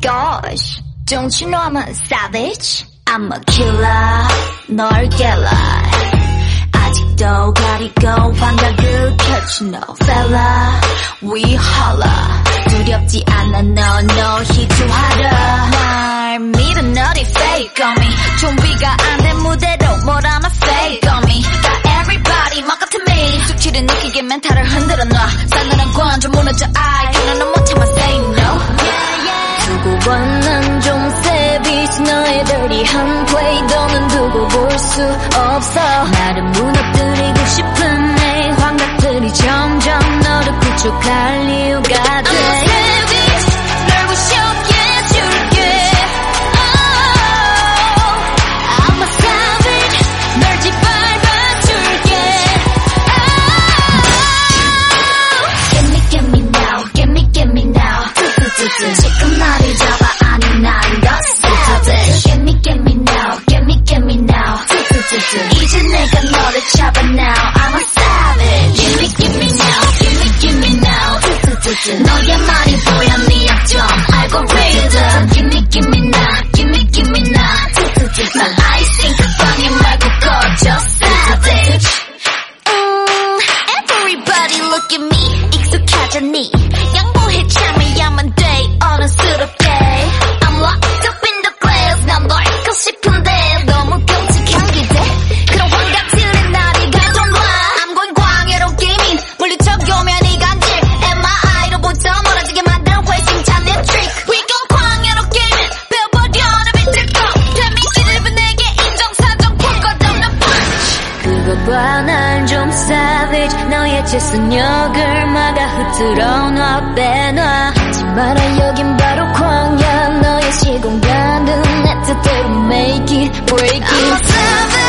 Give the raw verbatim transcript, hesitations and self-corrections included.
gosh, don't you know I'm a savage? I'm a killer, 널 깨라. 아직도 가리고 환각을 펼치 no fella. We holla. 두렵지 않아 no no 희투하라. 날 믿어 너리 fake on me. 좀비가 안 된 무대로 뭘 하나 fake on me. Got everybody 막 같은 me. 숙취를 느끼게 멘탈을 흔들어 놔. 싸늘한 관점 무너져 I can't 못 참아 say no. 두고 봐 난 좀 savage. 너의 dirty한 play 너는 두고 볼 수 없어. 나를 무너뜨리고 싶은 내 환각들이 점점 너를 구축할 이유가 돼. I'm a savage 널 부셔게 해줄게. oh, I'm a savage 널 짓밟아줄게. oh, Get me get me now get me get me now. 지금 나를 잡아 아니 난 더 savage. Get me get me now get me get me now. 이제 내가 너를 잡아 now. I'm a savage. Give me give me now give me give me now. 너의 말이 보여 네 약점 알고리즘. Give me give me now give me give me now. 난 아이싱 그 방에 말고 꺼져 savage. 음, everybody look at me. 익숙하잖니 양보해 참아야만 돼 어른스럽게. I'm locked up in the glass. 난 널 잊고 싶은데 너무 끔찍한 기대. 그런 환각들의 나를 가져놔. I'm going 광야로 게이밍 물리적이오면 이 간질 엠아이로부터 멀어지게 만든 회심찬 내 트릭. We gon' 광야로 게이밍 배워버려 내 빛을 꺼. 데미지를 내게 인정사정 풀거든 punch. 그거 봐 난 좀 savage. 너의 재선역을 막아 흐트러 놔 빼놔. 하지 마라 여긴 바로 광야. 너의 시공간은 내 뜻대로 make it break it. I'm a savage.